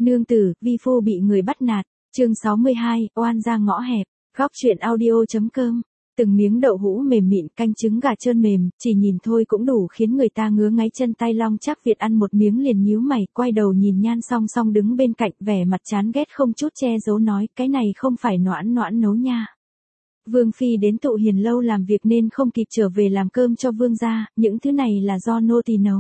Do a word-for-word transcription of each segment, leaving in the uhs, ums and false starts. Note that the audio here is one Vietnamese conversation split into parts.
Nương tử, vi phu bị người bắt nạt. Chương sáu mươi hai, oan ra ngõ hẹp. Góc truyện audio.com. Từng miếng đậu hũ mềm mịn, canh trứng gà trơn mềm, chỉ nhìn thôi cũng đủ khiến người ta ngứa ngáy chân tay. Long Trác Việt ăn một miếng liền nhíu mày, quay đầu nhìn Nhan Song Song đứng bên cạnh, vẻ mặt chán ghét không chút che giấu nói, cái này không phải Noãn Noãn nấu nha. Vương phi đến Tụ Hiền lâu làm việc nên không kịp trở về làm cơm cho vương gia, những thứ này là do nô tỳ nấu.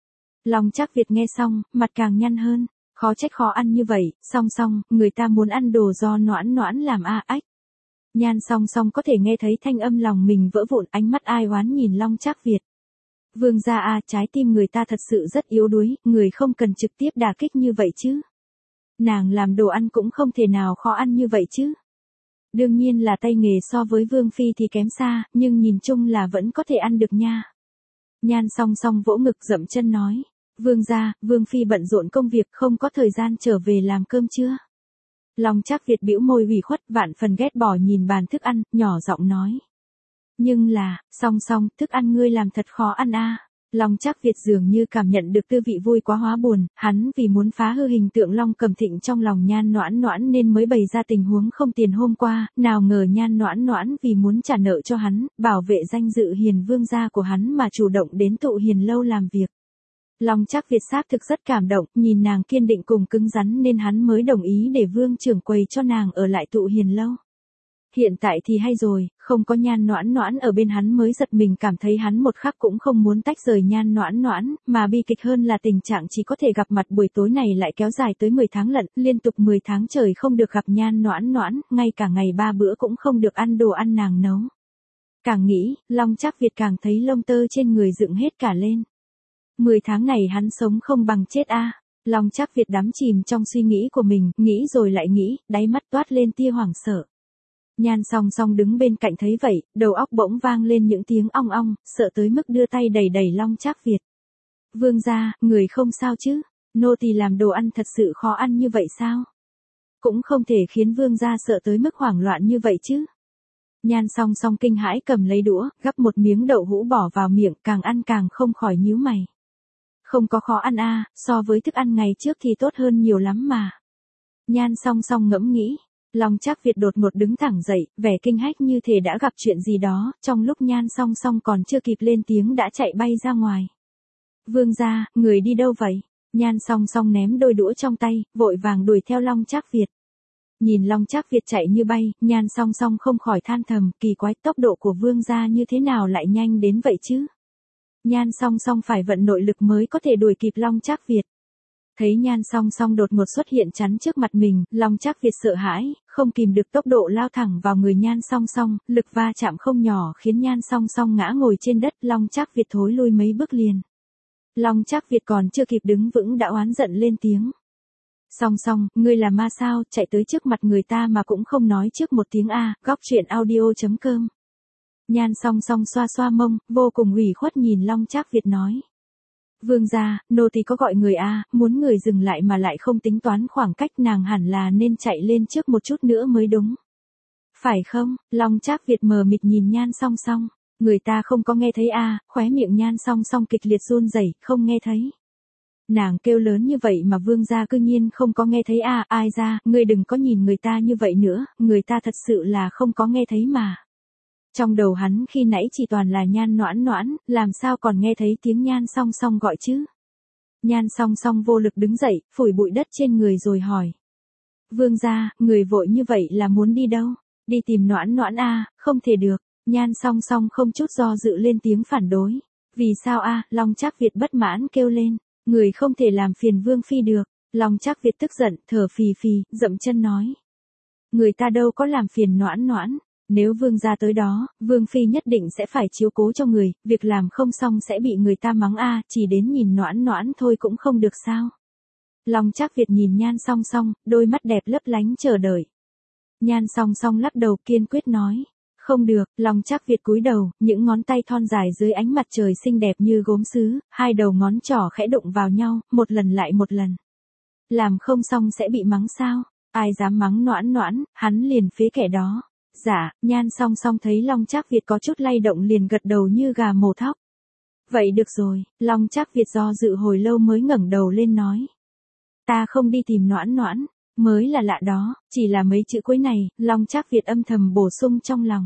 Long Trác Việt nghe xong, mặt càng nhăn hơn, khó trách khó ăn như vậy. Song Song, người ta muốn ăn đồ do Noãn Noãn làm a. Ách. Nhan Song Song có thể nghe thấy thanh âm lòng mình vỡ vụn, ánh mắt ai oán nhìn Long Trác Việt. Vương gia a, trái tim người ta thật sự rất yếu đuối, người không cần trực tiếp đả kích như vậy chứ. Nàng làm đồ ăn cũng không thể nào khó ăn như vậy chứ. Đương nhiên là tay nghề so với Vương phi thì kém xa, nhưng nhìn chung là vẫn có thể ăn được nha. Nhan Song Song vỗ ngực dậm chân nói, Vương gia, Vương phi bận rộn công việc không có thời gian trở về làm cơm chưa? Long Trác Việt bĩu môi ủy khuất, vạn phần ghét bỏ nhìn bàn thức ăn, nhỏ giọng nói. Nhưng là, Song Song, thức ăn ngươi làm thật khó ăn a. Long Trác Việt dường như cảm nhận được tư vị vui quá hóa buồn, hắn vì muốn phá hư hình tượng Long Cẩm Thịnh trong lòng Nhan Noãn Noãn nên mới bày ra tình huống không tiền hôm qua, nào ngờ Nhan Noãn Noãn vì muốn trả nợ cho hắn, bảo vệ danh dự hiền vương gia của hắn mà chủ động đến Tụ Hiền lâu làm việc. Long Trác Việt xác thực rất cảm động, nhìn nàng kiên định cùng cứng rắn nên hắn mới đồng ý để vương trưởng quầy cho nàng ở lại Tụ Hiền lâu. Hiện tại thì hay rồi, không có Nhan Noãn Noãn ở bên hắn mới giật mình cảm thấy hắn một khắc cũng không muốn tách rời Nhan Noãn Noãn, mà bi kịch hơn là tình trạng chỉ có thể gặp mặt buổi tối này lại kéo dài tới mười tháng lận, liên tục mười tháng trời không được gặp Nhan Noãn Noãn, ngay cả ngày ba bữa cũng không được ăn đồ ăn nàng nấu. Càng nghĩ, Long Trác Việt càng thấy lông tơ trên người dựng hết cả lên. Mười tháng này hắn sống không bằng chết a. Long Trác Việt đắm chìm trong suy nghĩ của mình, nghĩ rồi lại nghĩ, đáy mắt toát lên tia hoảng sợ. Nhan Song Song đứng bên cạnh thấy vậy, đầu óc bỗng vang lên những tiếng ong ong, sợ tới mức đưa tay đẩy đẩy Long Trác Việt. Vương gia, người không sao chứ? Nô tỳ làm đồ ăn thật sự khó ăn như vậy sao? Cũng không thể khiến vương gia sợ tới mức hoảng loạn như vậy chứ. Nhan Song Song kinh hãi cầm lấy đũa, gắp một miếng đậu hũ bỏ vào miệng, càng ăn càng không khỏi nhíu mày. Không có khó ăn a, so với thức ăn ngày trước thì tốt hơn nhiều lắm mà. Nhan Song Song ngẫm nghĩ. Long Trác Việt đột ngột đứng thẳng dậy, vẻ kinh hách như thể đã gặp chuyện gì đó, trong lúc Nhan Song Song còn chưa kịp lên tiếng đã chạy bay ra ngoài. Vương gia, người đi đâu vậy? Nhan Song Song ném đôi đũa trong tay, vội vàng đuổi theo Long Trác Việt. Nhìn Long Trác Việt chạy như bay, Nhan Song Song không khỏi than thầm, kỳ quái, tốc độ của vương gia như thế nào lại nhanh đến vậy chứ? Nhan Song Song phải vận nội lực mới có thể đuổi kịp Long Trác Việt. Thấy Nhan Song Song đột ngột xuất hiện chắn trước mặt mình, Long Trác Việt sợ hãi, không kìm được tốc độ lao thẳng vào người Nhan Song Song, lực va chạm không nhỏ khiến Nhan Song Song ngã ngồi trên đất. Long Trác Việt thối lui mấy bước liền. Long Trác Việt còn chưa kịp đứng vững đã oán giận lên tiếng. Song Song, ngươi là ma sao, chạy tới trước mặt người ta mà cũng không nói trước một tiếng a. Góc truyện audio.com. Nhan Song Song xoa xoa mông, vô cùng ủy khuất nhìn Long Trác Việt nói. Vương gia, nô tỳ có gọi người a, muốn người dừng lại mà lại không tính toán khoảng cách, nàng hẳn là nên chạy lên trước một chút nữa mới đúng. Phải không? Long Trác Việt mờ mịt nhìn Nhan Song Song, người ta không có nghe thấy a. Khóe miệng Nhan Song Song kịch liệt run rẩy, không nghe thấy. Nàng kêu lớn như vậy mà vương gia cư nhiên không có nghe thấy a. Ai ra, ngươi đừng có nhìn người ta như vậy nữa, người ta thật sự là không có nghe thấy mà. Trong đầu hắn khi nãy chỉ toàn là Nhan Noãn Noãn, làm sao còn nghe thấy tiếng Nhan Song Song gọi chứ? Nhan Song Song vô lực đứng dậy, phủi bụi đất trên người rồi hỏi. Vương gia, người vội như vậy là muốn đi đâu? Đi tìm Noãn Noãn a? Không thể được. Nhan Song Song không chút do dự lên tiếng phản đối. Vì sao a? Long Trác Việt bất mãn kêu lên. Người không thể làm phiền Vương phi được. Long Trác Việt tức giận, thở phì phì, dậm chân nói. Người ta đâu có làm phiền Noãn Noãn. Nếu vương gia tới đó, vương phi nhất định sẽ phải chiếu cố cho người, việc làm không xong sẽ bị người ta mắng a, chỉ đến nhìn Noãn Noãn thôi cũng không được sao? Long Trác Việt nhìn Nhan Song Song, đôi mắt đẹp lấp lánh chờ đợi. Nhan Song Song lắc đầu kiên quyết nói, không được. Long Trác Việt cúi đầu, những ngón tay thon dài dưới ánh mặt trời xinh đẹp như gốm sứ, hai đầu ngón trỏ khẽ đụng vào nhau, một lần lại một lần. Làm không xong sẽ bị mắng sao? Ai dám mắng Noãn Noãn, hắn liền phế kẻ đó. Dạ. Nhan Song Song thấy Long Trác Việt có chút lay động liền gật đầu như gà mổ thóc. Vậy được rồi. Long Trác Việt do dự hồi lâu mới ngẩng đầu lên nói. Ta không đi tìm Noãn Noãn, mới là lạ đó, chỉ là mấy chữ cuối này, Long Trác Việt âm thầm bổ sung trong lòng.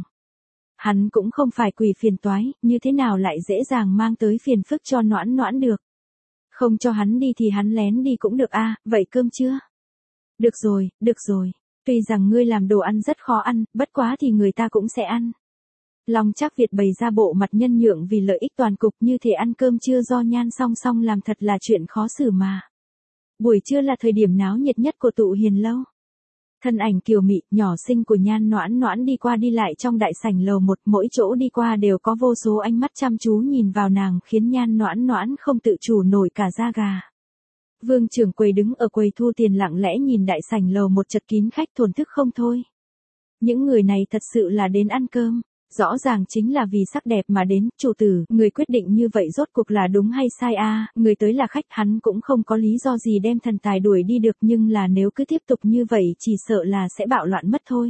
Hắn cũng không phải quỷ phiền toái, như thế nào lại dễ dàng mang tới phiền phức cho Noãn Noãn được. Không cho hắn đi thì hắn lén đi cũng được a, vậy cơm chưa? Được rồi, được rồi, tuy rằng ngươi làm đồ ăn rất khó ăn, bất quá thì người ta cũng sẽ ăn. Long Trác Việt bày ra bộ mặt nhân nhượng vì lợi ích toàn cục, như thể ăn cơm trưa do Nhan Song Song làm thật là chuyện khó xử mà. Buổi trưa là thời điểm náo nhiệt nhất của tụ hiền lâu. Thân ảnh kiều mị, nhỏ xinh của Nhan Noãn Noãn đi qua đi lại trong đại sảnh lầu một, mỗi chỗ đi qua đều có vô số ánh mắt chăm chú nhìn vào nàng, khiến Nhan Noãn Noãn không tự chủ nổi cả da gà. Vương trưởng quầy đứng ở quầy thu tiền lặng lẽ nhìn đại sảnh lầu một chật kín khách thổn thức không thôi. Những người này thật sự là đến ăn cơm, rõ ràng chính là vì sắc đẹp mà đến, chủ tử, người quyết định như vậy rốt cuộc là đúng hay sai a? Người tới là khách, hắn cũng không có lý do gì đem thần tài đuổi đi được, nhưng là nếu cứ tiếp tục như vậy chỉ sợ là sẽ bạo loạn mất thôi.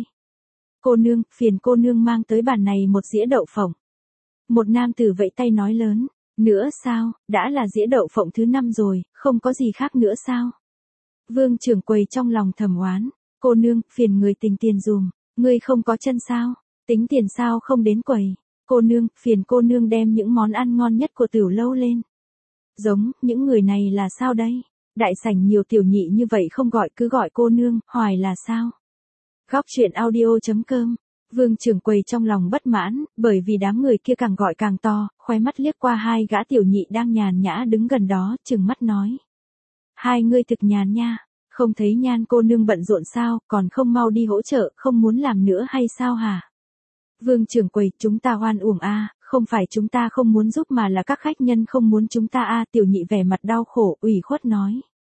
Cô nương, phiền cô nương mang tới bàn này một dĩa đậu phộng. Một nam tử vẫy tay nói lớn, nữa sao, đã là dĩa đậu phộng thứ năm rồi, không có gì khác nữa sao? Vương trưởng quầy trong lòng thầm oán, cô nương, phiền người tình tiền dùm, ngươi không có chân sao? Tính tiền sao không đến quầy? Cô nương, phiền cô nương đem những món ăn ngon nhất của tiểu lâu lên. Giống, những người này là sao đây? Đại sảnh nhiều tiểu nhị như vậy không gọi cứ gọi cô nương, hoài là sao? Góc truyện audio chấm com. Vương trưởng quầy trong lòng bất mãn, bởi vì đám người kia càng gọi càng to, khóe mắt liếc qua hai gã tiểu nhị đang nhàn nhã đứng gần đó, trừng mắt nói. Hai ngươi thực nhàn nha, không thấy Nhan cô nương bận rộn sao, còn không mau đi hỗ trợ, không muốn làm nữa hay sao hả? Vương trưởng quầy, chúng ta oan uổng a, không phải chúng ta không muốn giúp mà là các khách nhân không muốn chúng ta a, tiểu nhị vẻ mặt đau khổ, ủy khuất nói.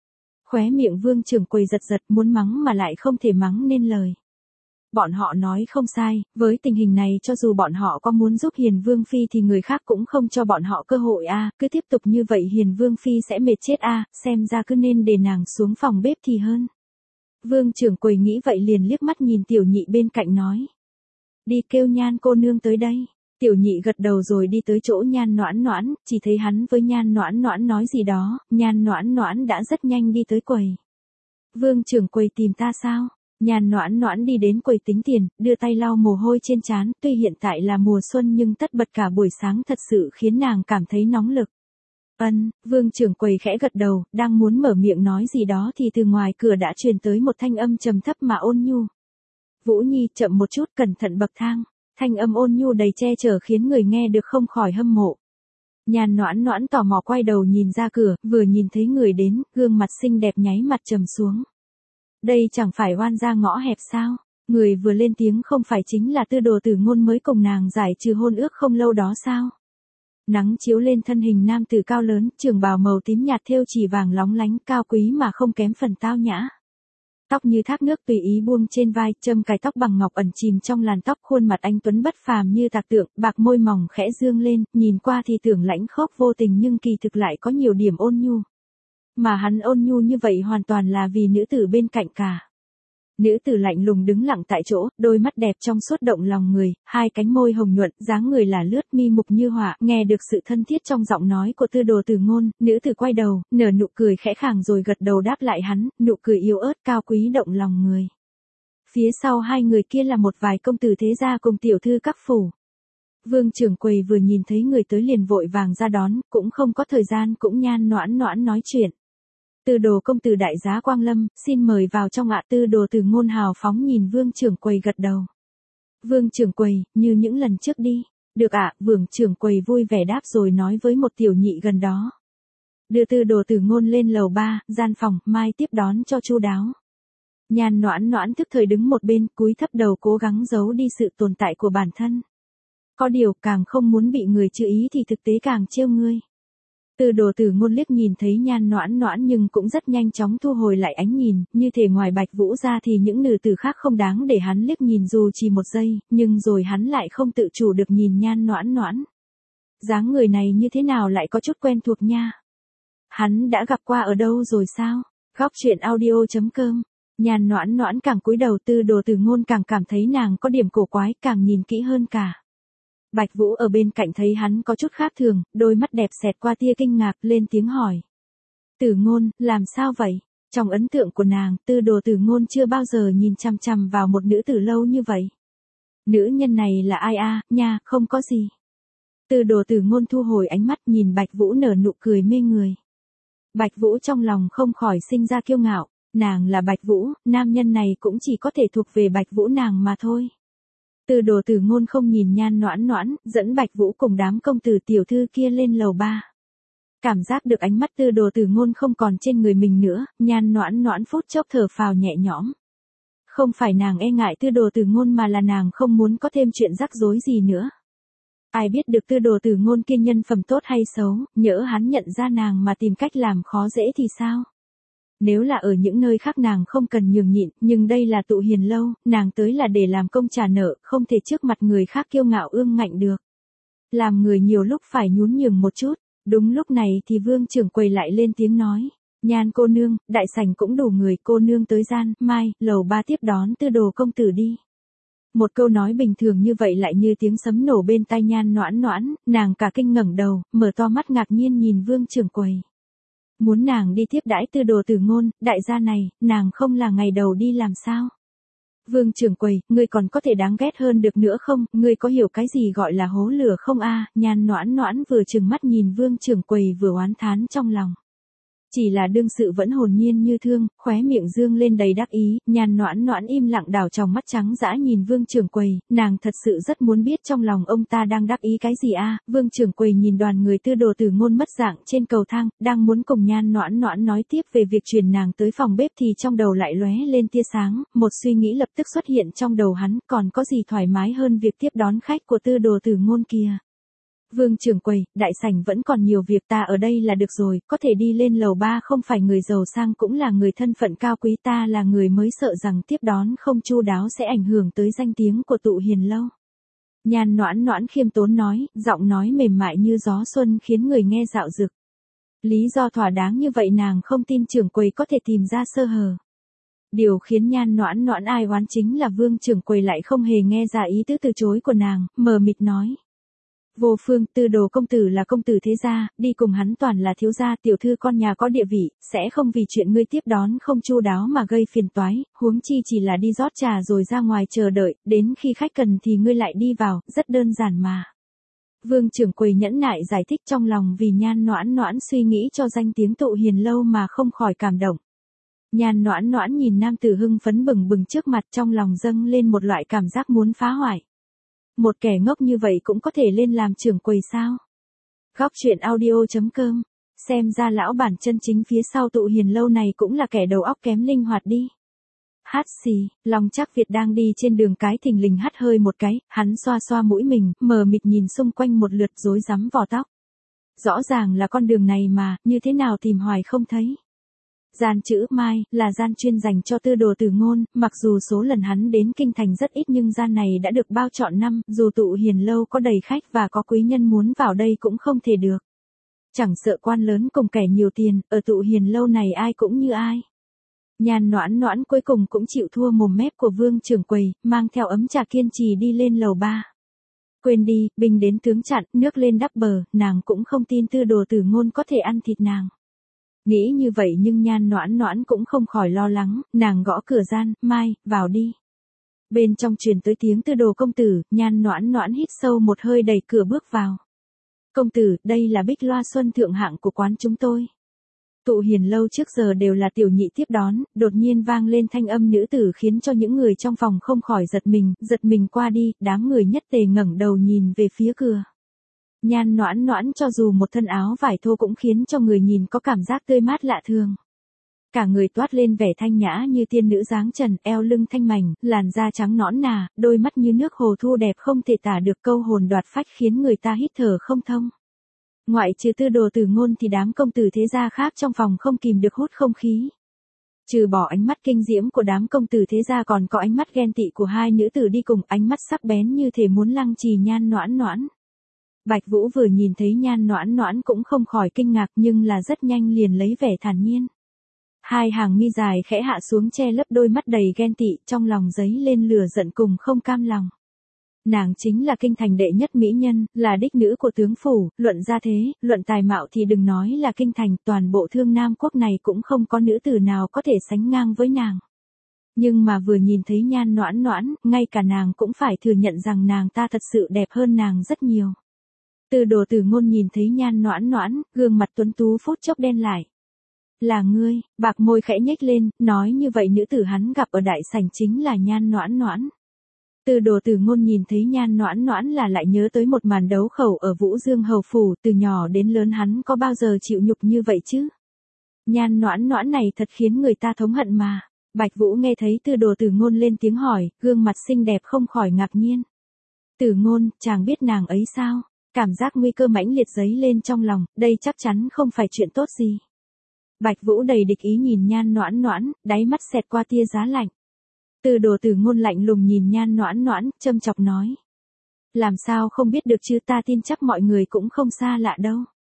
Khóe miệng vương trưởng quầy giật giật, muốn mắng mà lại không thể mắng nên lời. Bọn họ nói không sai, với tình hình này cho dù bọn họ có muốn giúp Hiền Vương Phi thì người khác cũng không cho bọn họ cơ hội a, cứ tiếp tục như vậy Hiền Vương Phi sẽ mệt chết a, xem ra cứ nên để nàng xuống phòng bếp thì hơn. Vương trưởng quầy nghĩ vậy liền liếc mắt nhìn tiểu nhị bên cạnh nói. Đi kêu Nhan cô nương tới đây. Tiểu nhị gật đầu rồi đi tới chỗ Nhan Noãn Noãn, chỉ thấy hắn với Nhan Noãn Noãn nói gì đó, Nhan Noãn Noãn đã rất nhanh đi tới quầy. Vương trưởng quầy tìm ta sao? Nhan Noãn Noãn đi đến quầy tính tiền, đưa tay lau mồ hôi trên trán, tuy hiện tại là mùa xuân nhưng tất bật cả buổi sáng thật sự khiến nàng cảm thấy nóng lực. Ân, vương trưởng quầy khẽ gật đầu, đang muốn mở miệng nói gì đó thì từ ngoài cửa đã truyền tới một thanh âm trầm thấp mà ôn nhu. Vũ Nhi, chậm một chút, cẩn thận bậc thang. Thanh âm ôn nhu đầy che chở khiến người nghe được không khỏi hâm mộ. Nhan Noãn Noãn tò mò quay đầu nhìn ra cửa, vừa nhìn thấy người đến, gương mặt xinh đẹp nháy mặt trầm xuống. Đây chẳng phải oan gia ngõ hẹp sao? Người vừa lên tiếng không phải chính là Tư Đồ Tử Ngôn mới cùng nàng giải trừ hôn ước không lâu đó sao? Nắng chiếu lên thân hình nam tử cao lớn, trường bào màu tím nhạt thêu chỉ vàng lóng lánh, cao quý mà không kém phần tao nhã. Tóc như thác nước tùy ý buông trên vai, châm cài tóc bằng ngọc ẩn chìm trong làn tóc, khuôn mặt anh tuấn bất phàm như tạc tượng, bạc môi mỏng khẽ dương lên, nhìn qua thì tưởng lãnh khốc vô tình nhưng kỳ thực lại có nhiều điểm ôn nhu. Mà hắn ôn nhu như vậy hoàn toàn là vì nữ tử bên cạnh cả. Nữ tử lạnh lùng đứng lặng tại chỗ, đôi mắt đẹp trong suốt động lòng người, hai cánh môi hồng nhuận, dáng người là lướt, mi mục như họa, nghe được sự thân thiết trong giọng nói của Tư Đồ Tử Ngôn, nữ tử quay đầu, nở nụ cười khẽ khàng rồi gật đầu đáp lại hắn, nụ cười yếu ớt cao quý động lòng người. Phía sau hai người kia là một vài công tử thế gia cùng tiểu thư các phủ. Vương trưởng quầy vừa nhìn thấy người tới liền vội vàng ra đón, cũng không có thời gian cũng Nhan Noãn Noãn nói chuyện. Tư Đồ công tử đại giá Quang Lâm, xin mời vào trong ạ. Tư Đồ Tử Ngôn hào phóng nhìn vương trưởng quầy gật đầu. Vương trưởng quầy, như những lần trước đi. Được ạ, vương trưởng quầy vui vẻ đáp rồi nói với một tiểu nhị gần đó. Đưa Tư Đồ Tử Ngôn lên lầu ba, gian phòng, mai tiếp đón cho chu đáo. Nhan Noãn Noãn thức thời đứng một bên, cúi thấp đầu cố gắng giấu đi sự tồn tại của bản thân. Có điều, càng không muốn bị người chữ ý thì thực tế càng trêu ngươi. Tư Đồ Tử Ngôn liếc nhìn thấy Nhan Noãn Noãn nhưng cũng rất nhanh chóng thu hồi lại ánh nhìn, như thể ngoài Bạch Vũ ra thì những nữ tử khác không đáng để hắn liếc nhìn dù chỉ một giây, nhưng rồi hắn lại không tự chủ được nhìn Nhan Noãn Noãn. Dáng người này như thế nào lại có chút quen thuộc nha. Hắn đã gặp qua ở đâu rồi sao? Góc truyện audio chấm com. Nhan Noãn Noãn càng cúi đầu, Tư Đồ Tử Ngôn càng cảm thấy nàng có điểm cổ quái, càng nhìn kỹ hơn cả. Bạch Vũ ở bên cạnh thấy hắn có chút khác thường, đôi mắt đẹp xẹt qua tia kinh ngạc, lên tiếng hỏi. Tử Ngôn, làm sao vậy? Trong ấn tượng của nàng, Tư Đồ Tử Ngôn chưa bao giờ nhìn chằm chằm vào một nữ tử lâu như vậy. Nữ nhân này là ai a, nha, không có gì. Tư Đồ Tử Ngôn thu hồi ánh mắt nhìn Bạch Vũ nở nụ cười mê người. Bạch Vũ trong lòng không khỏi sinh ra kiêu ngạo, nàng là Bạch Vũ, nam nhân này cũng chỉ có thể thuộc về Bạch Vũ nàng mà thôi. Tư Đồ Tử Ngôn không nhìn Nhan Noãn Noãn, dẫn Bạch Vũ cùng đám công tử tiểu thư kia lên lầu ba. Cảm giác được ánh mắt Tư Đồ Tử Ngôn không còn trên người mình nữa, Nhan Noãn Noãn phút chốc thở phào nhẹ nhõm. Không phải nàng e ngại Tư Đồ Tử Ngôn mà là nàng không muốn có thêm chuyện rắc rối gì nữa. Ai biết được Tư Đồ Tử Ngôn kia nhân phẩm tốt hay xấu, nhỡ hắn nhận ra nàng mà tìm cách làm khó dễ thì sao? Nếu là ở những nơi khác nàng không cần nhường nhịn, nhưng đây là Tụ Hiền lâu, nàng tới là để làm công trả nợ, không thể trước mặt người khác kiêu ngạo ương ngạnh được. Làm người nhiều lúc phải nhún nhường một chút. Đúng lúc này thì Vương trưởng quầy lại lên tiếng nói, Nhan cô nương, đại sảnh cũng đủ người, cô nương tới gian, mai, lầu ba tiếp đón Tư Đồ công tử đi. Một câu nói bình thường như vậy lại như tiếng sấm nổ bên tai Nhan Noãn Noãn, nàng cả kinh ngẩng đầu, mở to mắt ngạc nhiên nhìn Vương trưởng quầy. Muốn nàng đi tiếp đãi Tư Đồ Tử Ngôn, đại gia này, nàng không là ngày đầu đi làm sao? Vương trưởng quầy, ngươi còn có thể đáng ghét hơn được nữa không, ngươi có hiểu cái gì gọi là hố lửa không a? Nhan Noãn Noãn vừa trừng mắt nhìn Vương trưởng quầy vừa oán thán trong lòng. Chỉ là đương sự vẫn hồn nhiên như thương, khóe miệng dương lên đầy đắc ý, Nhan Noãn Noãn im lặng đảo trong mắt trắng dã nhìn Vương trưởng quầy, nàng thật sự rất muốn biết trong lòng ông ta đang đắc ý cái gì a. Vương trưởng quầy nhìn đoàn người Tư Đồ Tử Ngôn mất dạng trên cầu thang, đang muốn cùng Nhan Noãn Noãn nói tiếp về việc truyền nàng tới phòng bếp thì trong đầu lại lóe lên tia sáng, một suy nghĩ lập tức xuất hiện trong đầu hắn, còn có gì thoải mái hơn việc tiếp đón khách của Tư Đồ Tử Ngôn kia. Vương trưởng quầy, đại sảnh vẫn còn nhiều việc, ta ở đây là được rồi, có thể đi lên lầu ba, không phải người giàu sang cũng là người thân phận cao quý, ta là người mới, sợ rằng tiếp đón không chu đáo sẽ ảnh hưởng tới danh tiếng của Tụ Hiền lâu. Nhan Noãn Noãn khiêm tốn nói, giọng nói mềm mại như gió xuân khiến người nghe dạo dực. Lý do thỏa đáng như vậy nàng không tin trưởng quầy có thể tìm ra sơ hở. Điều khiến Nhan Noãn Noãn ai oán chính là Vương trưởng quầy lại không hề nghe ra ý tứ từ chối của nàng, mờ mịt nói. Vô Phương, Tư Đồ công tử là công tử thế gia, đi cùng hắn toàn là thiếu gia, tiểu thư con nhà có địa vị, sẽ không vì chuyện ngươi tiếp đón không chu đáo mà gây phiền toái, huống chi chỉ là đi rót trà rồi ra ngoài chờ đợi, đến khi khách cần thì ngươi lại đi vào, rất đơn giản mà. Vương trưởng quầy nhẫn nại giải thích, trong lòng vì Nhan Noãn Noãn suy nghĩ cho danh tiếng Tụ Hiền lâu mà không khỏi cảm động. Nhan Noãn Noãn nhìn nam tử hưng phấn bừng bừng trước mặt, trong lòng dâng lên một loại cảm giác muốn phá hoại. Một kẻ ngốc như vậy cũng có thể lên làm trưởng quầy sao? Góc truyện audio chấm com. Xem ra lão bản chân chính phía sau Tụ Hiền lâu này cũng là kẻ đầu óc kém linh hoạt đi. Hát xì, Long Trác Việt đang đi trên đường cái thình lình hắt hơi một cái, hắn xoa xoa mũi mình, mờ mịt nhìn xung quanh một lượt rối rắm vò tóc. Rõ ràng là con đường này mà, như thế nào tìm hoài không thấy. Gian chữ Mai, là gian chuyên dành cho Tư Đồ Tử Ngôn, mặc dù số lần hắn đến kinh thành rất ít nhưng gian này đã được bao trọn năm, dù Tụ Hiền lâu có đầy khách và có quý nhân muốn vào đây cũng không thể được. Chẳng sợ quan lớn cùng kẻ nhiều tiền, ở Tụ Hiền lâu này ai cũng như ai. Nhan Noãn Noãn cuối cùng cũng chịu thua mồm mép của Vương trưởng quầy, mang theo ấm trà kiên trì đi lên lầu ba. Quên đi, binh đến tướng chặn, nước lên đắp bờ, nàng cũng không tin Tư Đồ Tử Ngôn có thể ăn thịt nàng. Nghĩ như vậy nhưng Nhan Noãn Noãn cũng không khỏi lo lắng, nàng gõ cửa gian, Mai, vào đi. Bên trong truyền tới tiếng Tư Đồ công tử, Nhan Noãn Noãn hít sâu một hơi đẩy cửa bước vào. Công tử, đây là bích loa xuân thượng hạng của quán chúng tôi. Tụ Hiền lâu trước giờ đều là tiểu nhị tiếp đón, đột nhiên vang lên thanh âm nữ tử khiến cho những người trong phòng không khỏi giật mình, giật mình qua đi, đám người nhất tề ngẩng đầu nhìn về phía cửa. Nhan Noãn Noãn cho dù một thân áo vải thô cũng khiến cho người nhìn có cảm giác tươi mát lạ thường. Cả người toát lên vẻ thanh nhã như tiên nữ dáng trần, eo lưng thanh mảnh, làn da trắng nõn nà, đôi mắt như nước hồ thu đẹp không thể tả được, câu hồn đoạt phách khiến người ta hít thở không thông. Ngoại trừ Tư Đồ Tử Ngôn thì đám công tử thế gia khác trong phòng không kìm được hút không khí. Trừ bỏ ánh mắt kinh diễm của đám công tử thế gia còn có ánh mắt ghen tị của hai nữ tử đi cùng, ánh mắt sắc bén như thể muốn lăng trì Nhan Noãn Noãn. Bạch Vũ vừa nhìn thấy Nhan Noãn Noãn cũng không khỏi kinh ngạc nhưng là rất nhanh liền lấy vẻ thản nhiên. Hai hàng mi dài khẽ hạ xuống che lấp đôi mắt đầy ghen tị, trong lòng dấy lên lửa giận cùng không cam lòng. Nàng chính là kinh thành đệ nhất mỹ nhân, là đích nữ của tướng phủ, luận gia thế, luận tài mạo thì đừng nói là kinh thành, toàn bộ Thương Nam quốc này cũng không có nữ tử nào có thể sánh ngang với nàng. Nhưng mà vừa nhìn thấy Nhan Noãn Noãn, ngay cả nàng cũng phải thừa nhận rằng nàng ta thật sự đẹp hơn nàng rất nhiều. Từ Đồ Tử Ngôn nhìn thấy Nhan Noãn Noãn, gương mặt tuấn tú phút chốc đen lại. Là ngươi, bạc môi khẽ nhếch lên, nói như vậy nữ tử hắn gặp ở đại sảnh chính là Nhan Noãn Noãn. Từ Đồ Tử Ngôn nhìn thấy Nhan Noãn Noãn là lại nhớ tới một màn đấu khẩu ở Vũ Dương hầu phủ, từ nhỏ đến lớn hắn có bao giờ chịu nhục như vậy chứ? Nhan Noãn Noãn này thật khiến người ta thống hận mà. Bạch Vũ nghe thấy Từ Đồ Tử Ngôn lên tiếng hỏi, gương mặt xinh đẹp không khỏi ngạc nhiên. Tử Ngôn, chàng biết nàng ấy sao? Cảm giác nguy cơ mãnh liệt dấy lên trong lòng, đây chắc chắn không phải chuyện tốt gì. Bạch Vũ đầy địch ý nhìn Nhan Noãn Noãn, đáy mắt xẹt qua tia giá lạnh. Từ Đồ Tử Ngôn lạnh lùng nhìn Nhan Noãn Noãn, châm chọc nói. Làm sao không biết được chứ, ta tin chắc mọi người cũng không xa lạ đâu.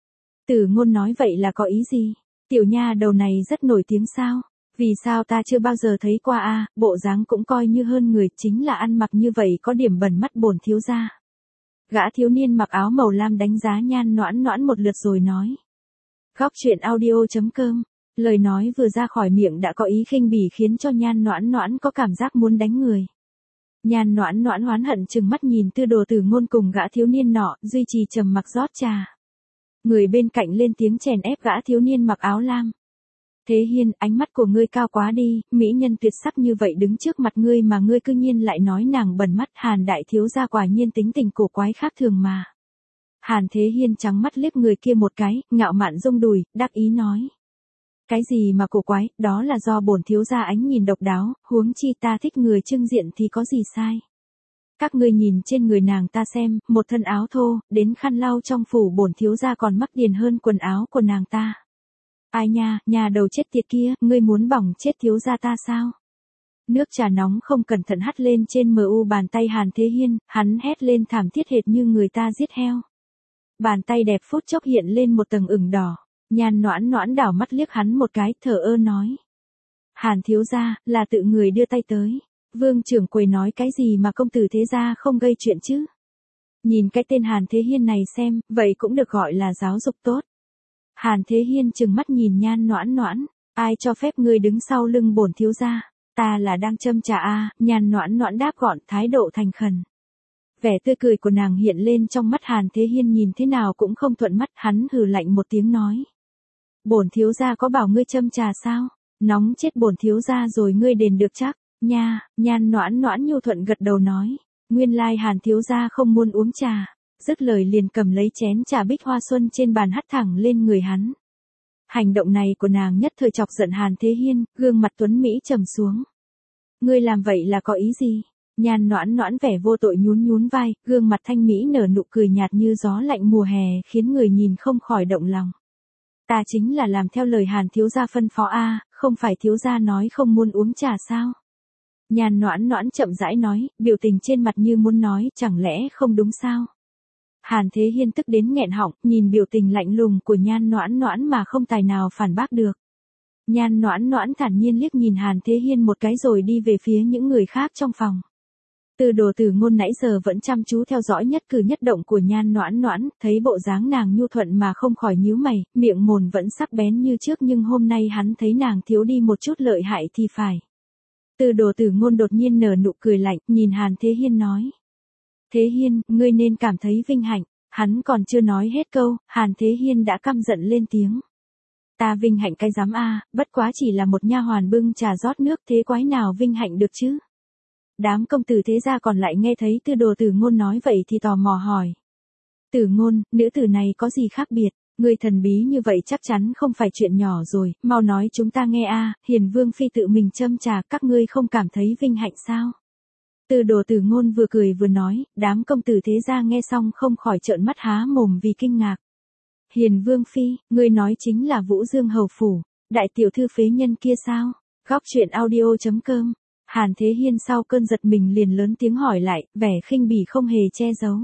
Tử Ngôn nói vậy là có ý gì? Tiểu nha đầu này rất nổi tiếng sao? Vì sao ta chưa bao giờ thấy qua a? À, bộ dáng cũng coi như hơn người, chính là ăn mặc như vậy có điểm bẩn mắt bổn thiếu gia. Gã thiếu niên mặc áo màu lam đánh giá Nhan Noãn Noãn một lượt rồi nói. Góc truyện audio chấm com. Lời nói vừa ra khỏi miệng đã có ý khinh bỉ khiến cho Nhan Noãn Noãn có cảm giác muốn đánh người. Nhan Noãn Noãn oán hận trừng mắt nhìn Từ Đồ Tử Ngôn cùng gã thiếu niên nọ, duy trì trầm mặc rót trà. Người bên cạnh lên tiếng chèn ép gã thiếu niên mặc áo lam. Thế Hiên, ánh mắt của ngươi cao quá đi, mỹ nhân tuyệt sắc như vậy đứng trước mặt ngươi mà ngươi cư nhiên lại nói nàng bẩn mắt. Hàn đại thiếu gia quả nhiên tính tình cổ quái khác thường mà. Hàn Thế Hiên trắng mắt liếc người kia một cái, ngạo mạn rung đùi, đắc ý nói. Cái gì mà cổ quái, đó là do bổn thiếu gia ánh nhìn độc đáo, huống chi ta thích người trưng diện thì có gì sai. Các ngươi nhìn trên người nàng ta xem, một thân áo thô, đến khăn lau trong phủ bổn thiếu gia còn mắc tiền hơn quần áo của nàng ta. Ai nha, nhà đầu chết tiệt kia, ngươi muốn bỏng chết thiếu gia ta sao? Nước trà nóng không cẩn thận hắt lên trên mờ u bàn tay Hàn Thế Hiên, hắn hét lên thảm thiết hệt như người ta giết heo. Bàn tay đẹp phút chốc hiện lên một tầng ửng đỏ. Nhan Noãn Noãn đảo mắt liếc hắn một cái, thở ơ nói. Hàn thiếu gia, là tự người đưa tay tới. Vương trưởng quầy nói cái gì mà công tử thế gia không gây chuyện chứ? Nhìn cái tên Hàn Thế Hiên này xem, vậy cũng được gọi là giáo dục tốt. Hàn Thế Hiên trừng mắt nhìn Nhan Noãn Noãn, ai cho phép ngươi đứng sau lưng bổn thiếu gia? Ta là đang châm trà a. À, Nhan Noãn Noãn đáp gọn, thái độ thành khẩn. Vẻ tươi cười của nàng hiện lên trong mắt Hàn Thế Hiên, nhìn thế nào cũng không thuận mắt, hắn hừ lạnh một tiếng nói. Bổn thiếu gia có bảo ngươi châm trà sao? Nóng chết bổn thiếu gia rồi ngươi đền được chắc. Nha, Nhan Noãn Noãn nhu thuận gật đầu nói. Nguyên lai Hàn thiếu gia không muốn uống trà. Dứt lời liền cầm lấy chén trà bích hoa xuân trên bàn hắt thẳng lên người hắn. Hành động này của nàng nhất thời chọc giận Hàn Thế Hiên, gương mặt tuấn Mỹ trầm xuống. Ngươi làm vậy là có ý gì? Nhan Noãn Noãn vẻ vô tội nhún nhún vai, gương mặt thanh mỹ nở nụ cười nhạt như gió lạnh mùa hè khiến người nhìn không khỏi động lòng. Ta chính là làm theo lời Hàn thiếu gia phân phó a, không phải thiếu gia nói không muốn uống trà sao? Nhan Noãn Noãn chậm rãi nói, biểu tình trên mặt như muốn nói, chẳng lẽ không đúng sao? Hàn Thế Hiên tức đến nghẹn họng, nhìn biểu tình lạnh lùng của Nhan Noãn Noãn mà không tài nào phản bác được. Nhan Noãn Noãn thản nhiên liếc nhìn Hàn Thế Hiên một cái rồi đi về phía những người khác trong phòng. Từ Đồ Tử Ngôn nãy giờ vẫn chăm chú theo dõi nhất cử nhất động của Nhan Noãn Noãn, thấy bộ dáng nàng nhu thuận mà không khỏi nhíu mày, miệng mồm vẫn sắc bén như trước nhưng hôm nay hắn thấy nàng thiếu đi một chút lợi hại thì phải. Từ Đồ Tử Ngôn đột nhiên nở nụ cười lạnh, nhìn Hàn Thế Hiên nói. Thế Hiên, ngươi nên cảm thấy vinh hạnh. Hắn còn chưa nói hết câu, Hàn Thế Hiên đã căm giận lên tiếng. Ta vinh hạnh cái dám a, bất quá chỉ là một nha hoàn bưng trà rót nước, thế quái nào vinh hạnh được chứ? Đám công tử thế gia còn lại nghe thấy Từ Đồ Tử Ngôn nói vậy thì tò mò hỏi. Tử Ngôn, nữ tử này có gì khác biệt? Người thần bí như vậy chắc chắn không phải chuyện nhỏ rồi, mau nói chúng ta nghe a. Hiền Vương phi tự mình châm trà, các ngươi không cảm thấy vinh hạnh sao? Từ Đồ Tử Ngôn vừa cười vừa nói, đám công tử thế gia nghe xong không khỏi trợn mắt há mồm vì kinh ngạc. Hiền Vương phi, ngươi nói chính là Vũ Dương hầu phủ, đại tiểu thư phế nhân kia sao? Góc truyện audio chấm com. Hàn Thế Hiên sau cơn giật mình liền lớn tiếng hỏi lại, vẻ khinh bỉ không hề che giấu.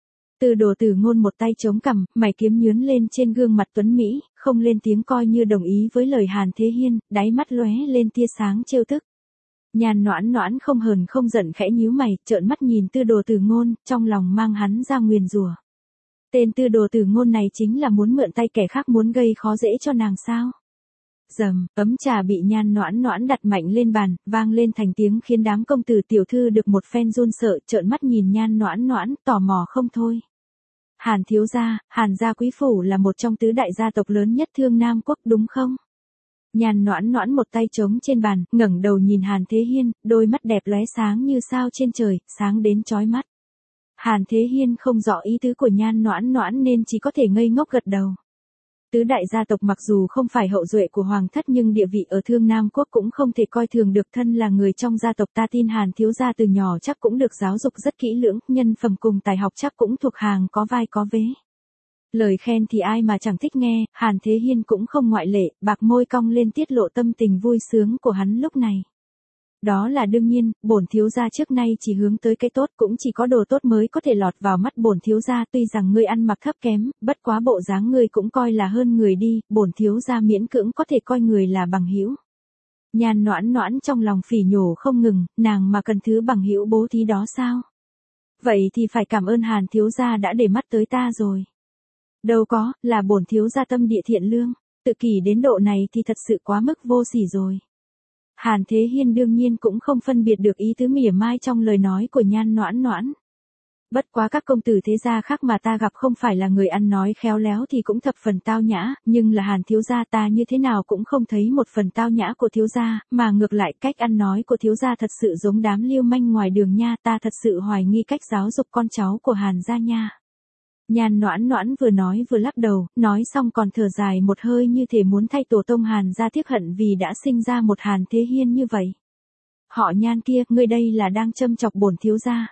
Từ Đồ Tử Ngôn một tay chống cằm, mày kiếm nhướng lên trên gương mặt tuấn Mỹ, không lên tiếng coi như đồng ý với lời Hàn Thế Hiên, đáy mắt lóe lên tia sáng trêu tức. Nhan Noãn Noãn không hờn không giận khẽ nhíu mày, trợn mắt nhìn Tư Đồ Tử Ngôn, trong lòng mang hắn ra nguyền rủa. Tên Tư Đồ Tử Ngôn này chính là muốn mượn tay kẻ khác muốn gây khó dễ cho nàng sao? Dầm, ấm trà bị Nhan Noãn Noãn đặt mạnh lên bàn, vang lên thành tiếng khiến đám công tử tiểu thư được một phen run sợ, trợn mắt nhìn Nhan Noãn Noãn, tò mò không thôi. Hàn thiếu gia, Hàn gia quý phủ là một trong tứ đại gia tộc lớn nhất Thương Nam quốc đúng không? Nhan Noãn Noãn một tay trống trên bàn, ngẩng đầu nhìn Hàn Thế Hiên, đôi mắt đẹp lóe sáng như sao trên trời, sáng đến chói mắt. Hàn Thế Hiên không rõ ý tứ của Nhan Noãn Noãn nên chỉ có thể ngây ngốc gật đầu. Tứ đại gia tộc mặc dù không phải hậu duệ của hoàng thất nhưng địa vị ở Thương Nam quốc cũng không thể coi thường được, thân là người trong gia tộc ta tin Hàn thiếu gia từ nhỏ chắc cũng được giáo dục rất kỹ lưỡng, nhân phẩm cùng tài học chắc cũng thuộc hàng có vai có vế. Lời khen thì ai mà chẳng thích nghe, Hàn Thế Hiên cũng không ngoại lệ, bạc môi cong lên tiết lộ tâm tình vui sướng của hắn lúc này. Đó là đương nhiên, bổn thiếu gia trước nay chỉ hướng tới cái tốt, cũng chỉ có đồ tốt mới có thể lọt vào mắt bổn thiếu gia, tuy rằng ngươi ăn mặc thấp kém, bất quá bộ dáng ngươi cũng coi là hơn người đi, bổn thiếu gia miễn cưỡng có thể coi người là bằng hữu. Nhan Noãn Noãn trong lòng phỉ nhổ không ngừng, nàng mà cần thứ bằng hữu bố thí đó sao? Vậy thì phải cảm ơn Hàn thiếu gia đã để mắt tới ta rồi. Đâu có, là bổn thiếu gia tâm địa thiện lương, tự kỷ đến độ này thì thật sự quá mức vô sỉ rồi. Hàn Thế Hiên đương nhiên cũng không phân biệt được ý tứ mỉa mai trong lời nói của Nhan Noãn Noãn. Bất quá các công tử thế gia khác mà ta gặp không phải là người ăn nói khéo léo thì cũng thập phần tao nhã, nhưng là Hàn thiếu gia ta như thế nào cũng không thấy một phần tao nhã của thiếu gia, mà ngược lại cách ăn nói của thiếu gia thật sự giống đám lưu manh ngoài đường nha, ta thật sự hoài nghi cách giáo dục con cháu của Hàn gia nha. Nhan Noãn Noãn vừa nói vừa lắc đầu, nói xong còn thở dài một hơi như thể muốn thay tổ tông Hàn gia tiếc hận vì đã sinh ra một Hàn Thế Hiên như vậy. Họ Nhan kia, ngươi đây là đang châm chọc bổn thiếu gia.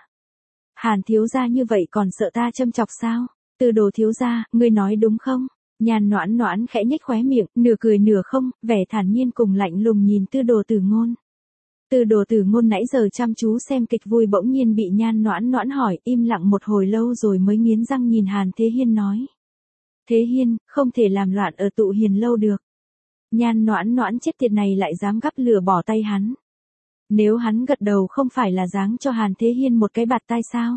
Hàn thiếu gia như vậy còn sợ ta châm chọc sao? Tư Đồ thiếu gia, ngươi nói đúng không? Nhan Noãn Noãn khẽ nhếch khóe miệng, nửa cười nửa không, vẻ thản nhiên cùng lạnh lùng nhìn Tư Đồ Tử Ngôn. Tư Đồ Tử Ngôn nãy giờ chăm chú xem kịch vui bỗng nhiên bị Nhan Noãn Noãn hỏi, im lặng một hồi lâu rồi mới nghiến răng nhìn Hàn Thế Hiên nói. Thế Hiên, không thể làm loạn ở tụ hiền lâu được. Nhan Noãn Noãn chết tiệt này lại dám gắp lửa bỏ tay hắn. Nếu hắn gật đầu không phải là giáng cho Hàn Thế Hiên một cái bạt tai sao?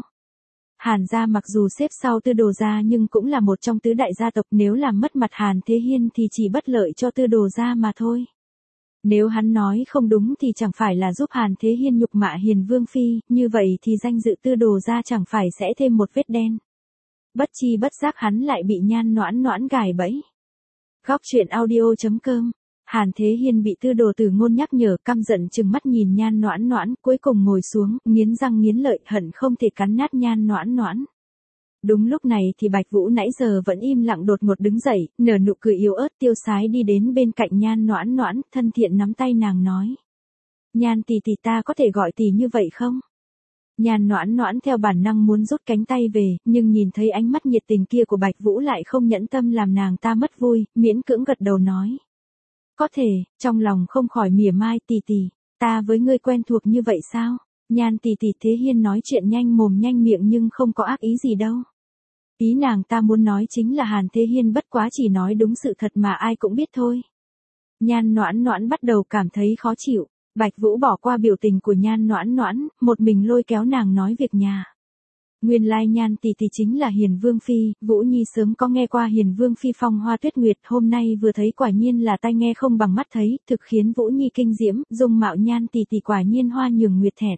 Hàn gia mặc dù xếp sau Tư Đồ gia nhưng cũng là một trong tứ đại gia tộc, nếu làm mất mặt Hàn Thế Hiên thì chỉ bất lợi cho Tư Đồ gia mà thôi. Nếu hắn nói không đúng thì chẳng phải là giúp Hàn Thế Hiên nhục mạ Hiền Vương phi, như vậy thì danh dự Tư Đồ gia chẳng phải sẽ thêm một vết đen. Bất chi bất giác hắn lại bị Nhan Noãn Noãn gài bẫy. Góc truyện audio chấm com. Hàn Thế Hiên bị Tư Đồ Tử Ngôn nhắc nhở, căm giận trừng mắt nhìn Nhan Noãn Noãn, cuối cùng ngồi xuống, nghiến răng nghiến lợi, hận không thể cắn nát Nhan Noãn Noãn. Đúng lúc này thì Bạch Vũ nãy giờ vẫn im lặng đột ngột đứng dậy, nở nụ cười yếu ớt tiêu sái đi đến bên cạnh Nhan Noãn Noãn, thân thiện nắm tay nàng nói. Nhan tỷ tỷ, ta có thể gọi tỷ như vậy không? Nhan Noãn Noãn theo bản năng muốn rút cánh tay về, nhưng nhìn thấy ánh mắt nhiệt tình kia của Bạch Vũ lại không nhẫn tâm làm nàng ta mất vui, miễn cưỡng gật đầu nói. Có thể, trong lòng không khỏi mỉa mai, tỷ tỷ, ta với ngươi quen thuộc như vậy sao? Nhan tỷ tỷ. Thế Hiên nói chuyện nhanh mồm nhanh miệng nhưng không có ác ý gì đâu. Ý nàng ta muốn nói chính là Hàn Thế Hiên bất quá chỉ nói đúng sự thật mà ai cũng biết thôi. Nhan Noãn Noãn bắt đầu cảm thấy khó chịu, Bạch Vũ bỏ qua biểu tình của Nhan Noãn Noãn, một mình lôi kéo nàng nói việc nhà. Nguyên lai Nhan tỷ tỷ chính là Hiền Vương phi, Vũ Nhi sớm có nghe qua Hiền Vương phi phong hoa tuyết nguyệt, hôm nay vừa thấy quả nhiên là tai nghe không bằng mắt thấy, thực khiến Vũ Nhi kinh diễm, dung mạo Nhan tỷ tỷ quả nhiên hoa nhường nguyệt thẹn.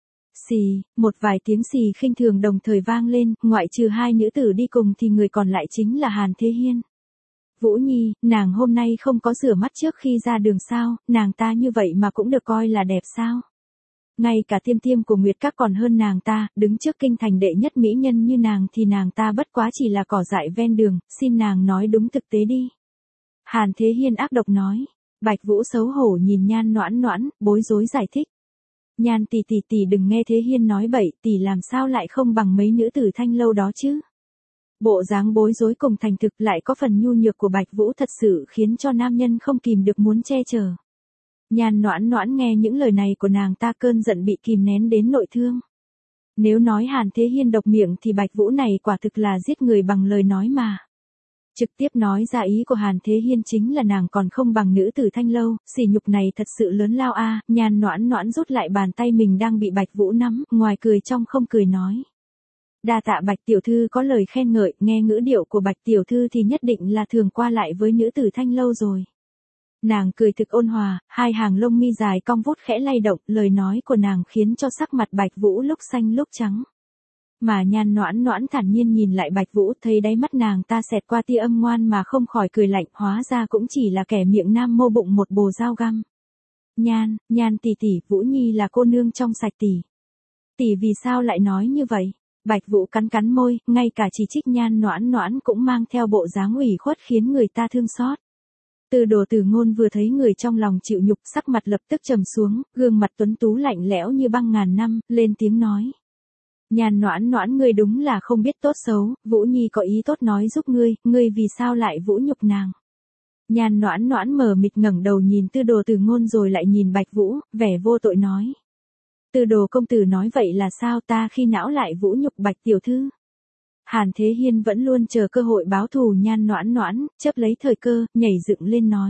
Xì, một vài tiếng xì khinh thường đồng thời vang lên, ngoại trừ hai nữ tử đi cùng thì người còn lại chính là Hàn Thế Hiên. Vũ Nhi, nàng hôm nay không có rửa mắt trước khi ra đường sao, nàng ta như vậy mà cũng được coi là đẹp sao? Ngay cả Tiêm Tiêm của Nguyệt Các còn hơn nàng ta, đứng trước kinh thành đệ nhất mỹ nhân như nàng thì nàng ta bất quá chỉ là cỏ dại ven đường, xin nàng nói đúng thực tế đi. Hàn Thế Hiên ác độc nói. Bạch Vũ xấu hổ nhìn Nhan Noãn Noãn, bối rối giải thích. Nhan tỷ tỷ tỷ đừng nghe Thế Hiên nói bậy, tỷ làm sao lại không bằng mấy nữ tử Thanh lâu đó chứ? Bộ dáng bối rối cùng thành thực lại có phần nhu nhược của Bạch Vũ thật sự khiến cho nam nhân không kìm được muốn che chở. Nhan Noãn Noãn nghe những lời này của nàng ta cơn giận bị kìm nén đến nội thương. Nếu nói Hàn Thế Hiên độc miệng thì Bạch Vũ này quả thực là giết người bằng lời nói mà. Trực tiếp nói ra ý của Hàn Thế Hiên chính là nàng còn không bằng nữ tử Thanh Lâu, sỉ nhục này thật sự lớn lao a. Nhan Noãn Noãn rút lại bàn tay mình đang bị Bạch Vũ nắm, ngoài cười trong không cười nói. Đa tạ Bạch tiểu thư có lời khen ngợi, nghe ngữ điệu của Bạch tiểu thư thì nhất định là thường qua lại với nữ tử Thanh Lâu rồi. Nàng cười thực ôn hòa, hai hàng lông mi dài cong vút khẽ lay động, lời nói của nàng khiến cho sắc mặt Bạch Vũ lúc xanh lúc trắng. Mà Nhan Noãn Noãn thản nhiên nhìn lại Bạch Vũ, thấy đáy mắt nàng ta xẹt qua tia âm ngoan mà không khỏi cười lạnh, hóa ra cũng chỉ là kẻ miệng nam mô bụng một bồ dao găm. Nhan, Nhan tỷ tỷ, Vũ Nhi là cô nương trong sạch tỷ. Tỷ vì sao lại nói như vậy? Bạch Vũ cắn cắn môi, ngay cả chỉ trích Nhan Noãn Noãn cũng mang theo bộ dáng ủy khuất khiến người ta thương xót. Từ Đồ Từ Ngôn vừa thấy người trong lòng chịu nhục, sắc mặt lập tức trầm xuống, gương mặt tuấn tú lạnh lẽo như băng ngàn năm, lên tiếng nói. Nhan Noãn Noãn, ngươi đúng là không biết tốt xấu, Vũ Nhi có ý tốt nói giúp ngươi, ngươi vì sao lại vũ nhục nàng? Nhan Noãn Noãn mờ mịt ngẩng đầu nhìn Tư Đồ Từ Ngôn rồi lại nhìn Bạch Vũ, vẻ vô tội nói. Tư Đồ công tử nói vậy là sao, ta khi não lại vũ nhục Bạch tiểu thư? Hàn Thế Hiên vẫn luôn chờ cơ hội báo thù Nhan Noãn Noãn, chấp lấy thời cơ, nhảy dựng lên nói.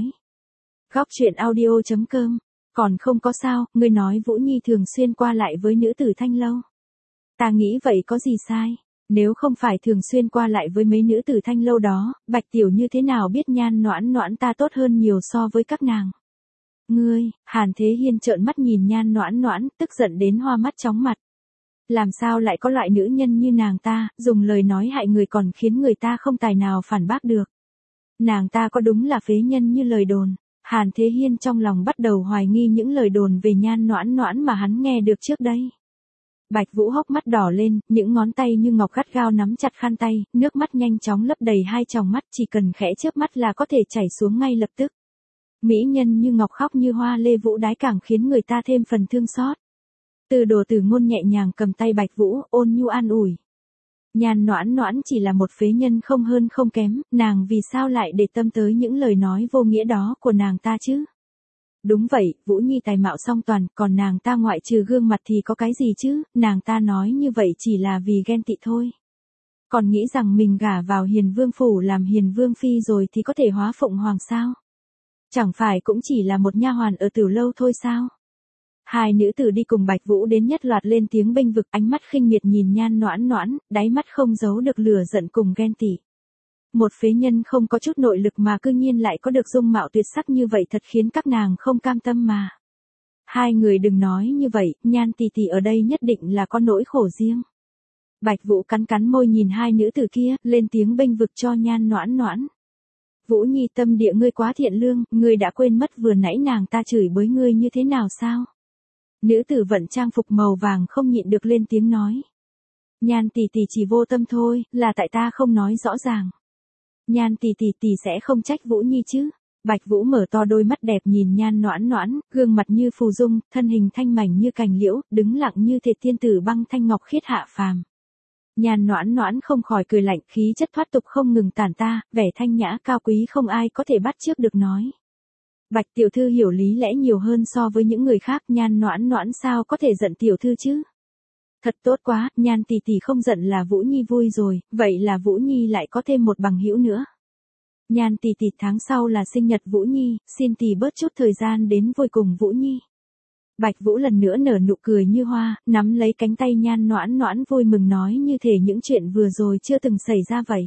Góc truyện audio chấm com, còn không có sao, ngươi nói Vũ Nhi thường xuyên qua lại với nữ tử Thanh Lâu. Ta nghĩ vậy có gì sai, nếu không phải thường xuyên qua lại với mấy nữ tử Thanh Lâu đó, Bạch tiểu như thế nào biết Nhan Noãn Noãn ta tốt hơn nhiều so với các nàng. Ngươi, Hàn Thế Hiên trợn mắt nhìn Nhan Noãn Noãn, tức giận đến hoa mắt chóng mặt. Làm sao lại có loại nữ nhân như nàng ta, dùng lời nói hại người còn khiến người ta không tài nào phản bác được. Nàng ta có đúng là phế nhân như lời đồn. Hàn Thế Hiên trong lòng bắt đầu hoài nghi những lời đồn về Nhan Noãn Noãn mà hắn nghe được trước đây. Bạch Vũ hốc mắt đỏ lên, những ngón tay như ngọc gắt gao nắm chặt khăn tay, nước mắt nhanh chóng lấp đầy hai tròng mắt, chỉ cần khẽ chớp mắt là có thể chảy xuống ngay lập tức. Mỹ nhân như ngọc khóc như hoa lê vũ đái càng khiến người ta thêm phần thương xót. Từ Đồ Từ Ngôn nhẹ nhàng cầm tay Bạch Vũ, ôn nhu an ủi. Nhan Noãn Noãn chỉ là một phế nhân không hơn không kém, nàng vì sao lại để tâm tới những lời nói vô nghĩa đó của nàng ta chứ? Đúng vậy, Vũ Nhi tài mạo song toàn, còn nàng ta ngoại trừ gương mặt thì có cái gì chứ, nàng ta nói như vậy chỉ là vì ghen tị thôi. Còn nghĩ rằng mình gả vào Hiền Vương phủ làm Hiền Vương phi rồi thì có thể hóa phụng hoàng sao? Chẳng phải cũng chỉ là một nha hoàn ở Tử Lâu thôi sao? Hai nữ tử đi cùng Bạch Vũ đến nhất loạt lên tiếng bênh vực, ánh mắt khinh miệt nhìn Nhan Noãn Noãn, đáy mắt không giấu được lửa giận cùng ghen tị. Một phế nhân không có chút nội lực mà cư nhiên lại có được dung mạo tuyệt sắc như vậy thật khiến các nàng không cam tâm mà. Hai người đừng nói như vậy, Nhan tỷ tỷ ở đây nhất định là có nỗi khổ riêng. Bạch Vũ cắn cắn môi nhìn hai nữ tử kia, lên tiếng bênh vực cho Nhan Noãn Noãn. Vũ Nhi tâm địa ngươi quá thiện lương, ngươi đã quên mất vừa nãy nàng ta chửi bới ngươi như thế nào sao? Nữ tử vận trang phục màu vàng không nhịn được lên tiếng nói. Nhan tỷ tỷ chỉ vô tâm thôi, là tại ta không nói rõ ràng. Nhan tỷ tỷ tỷ sẽ không trách Vũ Nhi chứ? Bạch Vũ mở to đôi mắt đẹp nhìn Nhan Noãn Noãn, gương mặt như phù dung, thân hình thanh mảnh như cành liễu, đứng lặng như thể tiên tử băng thanh ngọc khiết hạ phàm. Nhan Noãn Noãn không khỏi cười lạnh, khí chất thoát tục không ngừng tản ta, vẻ thanh nhã cao quý không ai có thể bắt chước được nói. Bạch tiểu thư hiểu lý lẽ nhiều hơn so với những người khác, Nhan Noãn Noãn sao có thể giận tiểu thư chứ? Thật tốt quá, Nhan tỷ tỷ không giận là Vũ Nhi vui rồi, vậy là Vũ Nhi lại có thêm một bằng hữu nữa. Nhan tỷ tỷ tháng sau là sinh nhật Vũ Nhi, xin tỷ bớt chút thời gian đến vui cùng Vũ Nhi. Bạch Vũ lần nữa nở nụ cười như hoa, nắm lấy cánh tay Nhan Noãn Noãn vui mừng nói như thể những chuyện vừa rồi chưa từng xảy ra vậy.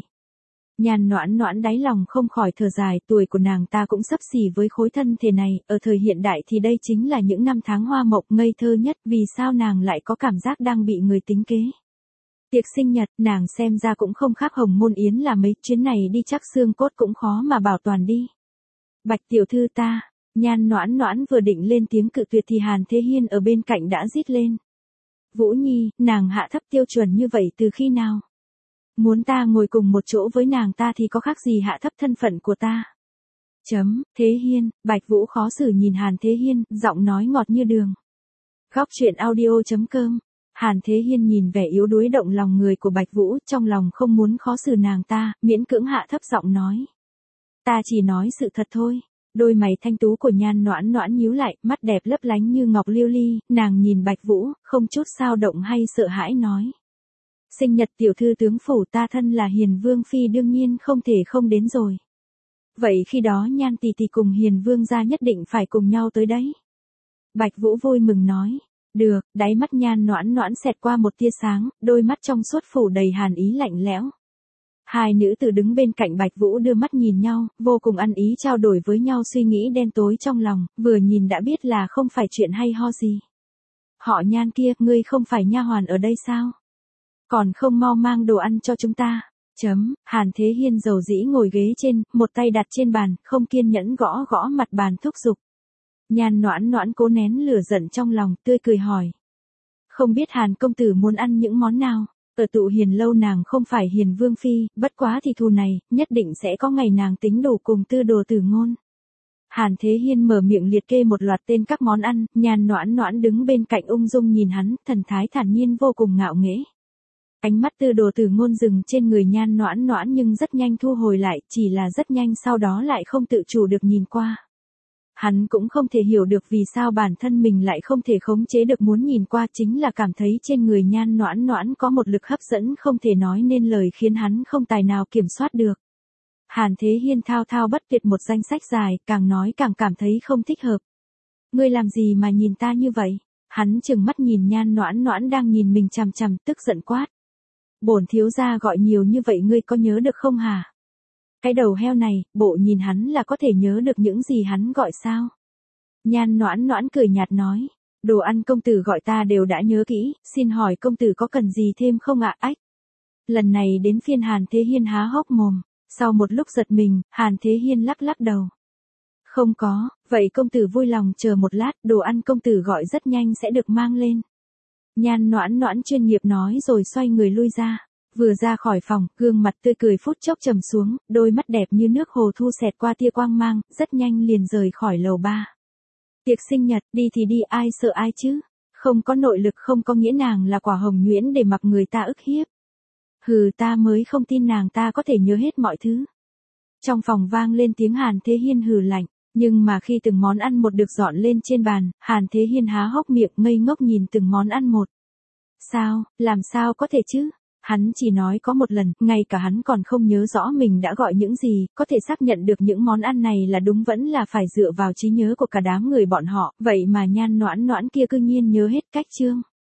Nhan Noãn Noãn đáy lòng không khỏi thở dài, tuổi của nàng ta cũng xấp xỉ với khối thân thể này, ở thời hiện đại thì đây chính là những năm tháng hoa mộng ngây thơ nhất, vì sao nàng lại có cảm giác đang bị người tính kế. Tiệc sinh nhật, nàng xem ra cũng không khác Hồng Môn Yến là mấy, chuyến này đi chắc xương cốt cũng khó mà bảo toàn đi. Bạch tiểu thư ta, Nhan Noãn Noãn vừa định lên tiếng cự tuyệt thì Hàn Thế Hiên ở bên cạnh đã rít lên. Vũ Nhi, nàng hạ thấp tiêu chuẩn như vậy từ khi nào? Muốn ta ngồi cùng một chỗ với nàng ta thì có khác gì hạ thấp thân phận của ta? Chấm, Thế Hiên, Bạch Vũ khó xử nhìn Hàn Thế Hiên, giọng nói ngọt như đường. Góc truyện audio chấm com. Hàn Thế Hiên nhìn vẻ yếu đuối động lòng người của Bạch Vũ, trong lòng không muốn khó xử nàng ta, miễn cưỡng hạ thấp giọng nói. Ta chỉ nói sự thật thôi. Đôi mày thanh tú của Nhan Noãn Noãn nhíu lại, mắt đẹp lấp lánh như ngọc liêu ly, nàng nhìn Bạch Vũ, không chút sao động hay sợ hãi nói. Sinh nhật tiểu thư tướng phủ ta thân là Hiền Vương Phi đương nhiên không thể không đến rồi. Vậy khi đó Nhan tỷ tỷ cùng Hiền Vương gia nhất định phải cùng nhau tới đấy. Bạch Vũ vui mừng nói. Được, đáy mắt Nhan Noãn Noãn xẹt qua một tia sáng, đôi mắt trong suốt phủ đầy hàn ý lạnh lẽo. Hai nữ tử đứng bên cạnh Bạch Vũ đưa mắt nhìn nhau, vô cùng ăn ý trao đổi với nhau suy nghĩ đen tối trong lòng, vừa nhìn đã biết là không phải chuyện hay ho gì. Họ Nhan kia, ngươi không phải nha hoàn ở đây sao? Còn không mau mang đồ ăn cho chúng ta. Chấm, Hàn Thế Hiên dầu dĩ ngồi ghế trên, một tay đặt trên bàn, không kiên nhẫn gõ gõ mặt bàn thúc giục. Nhan Noãn Noãn cố nén lửa giận trong lòng, tươi cười hỏi. Không biết Hàn công tử muốn ăn những món nào? Ở tụ Hiền lâu nàng không phải Hiền Vương Phi, bất quá thì thù này, nhất định sẽ có ngày nàng tính đủ cùng Tư Đồ Tử Ngôn. Hàn Thế Hiên mở miệng liệt kê một loạt tên các món ăn, Nhan Noãn Noãn đứng bên cạnh ung dung nhìn hắn, thần thái thản nhiên vô cùng ngạo nghễ. Ánh mắt Tư Đồ Tử Ngôn dừng trên người Nhan Noãn Noãn nhưng rất nhanh thu hồi lại, chỉ là rất nhanh sau đó lại không tự chủ được nhìn qua. Hắn cũng không thể hiểu được vì sao bản thân mình lại không thể khống chế được muốn nhìn qua, chính là cảm thấy trên người Nhan Noãn Noãn có một lực hấp dẫn không thể nói nên lời khiến hắn không tài nào kiểm soát được. Hàn Thế Hiên thao thao bất tuyệt một danh sách dài, càng nói càng cảm thấy không thích hợp. Ngươi làm gì mà nhìn ta như vậy? Hắn trừng mắt nhìn Nhan Noãn Noãn đang nhìn mình chằm chằm, tức giận quát. Bổn thiếu gia gọi nhiều như vậy ngươi có nhớ được không hả? Cái đầu heo này, bộ nhìn hắn là có thể nhớ được những gì hắn gọi sao? Nhan Noãn Noãn cười nhạt nói. Đồ ăn công tử gọi ta đều đã nhớ kỹ, xin hỏi công tử có cần gì thêm không ạ? Ách. Lần này đến phiên Hàn Thế Hiên há hốc mồm. Sau một lúc giật mình, Hàn Thế Hiên lắc lắc đầu. Không có, vậy công tử vui lòng chờ một lát, đồ ăn công tử gọi rất nhanh sẽ được mang lên. Nhan Noãn Noãn chuyên nghiệp nói rồi xoay người lui ra. Vừa ra khỏi phòng, gương mặt tươi cười phút chốc trầm xuống, đôi mắt đẹp như nước hồ thu xẹt qua tia quang mang, rất nhanh liền rời khỏi lầu ba. Tiệc sinh nhật, đi thì đi, ai sợ ai chứ? Không có nội lực không có nghĩa nàng là quả hồng nhuyễn để mặc người ta ức hiếp. Hừ, ta mới không tin nàng ta có thể nhớ hết mọi thứ. Trong phòng vang lên tiếng Hàn Thế Hiên hừ lạnh, nhưng mà khi từng món ăn một được dọn lên trên bàn, Hàn Thế Hiên há hốc miệng ngây ngốc nhìn từng món ăn một. Sao, làm sao có thể chứ? Hắn chỉ nói có một lần, ngay cả hắn còn không nhớ rõ mình đã gọi những gì, có thể xác nhận được những món ăn này là đúng vẫn là phải dựa vào trí nhớ của cả đám người bọn họ, vậy mà Nhan Noãn Noãn kia cư nhiên nhớ hết cách chương.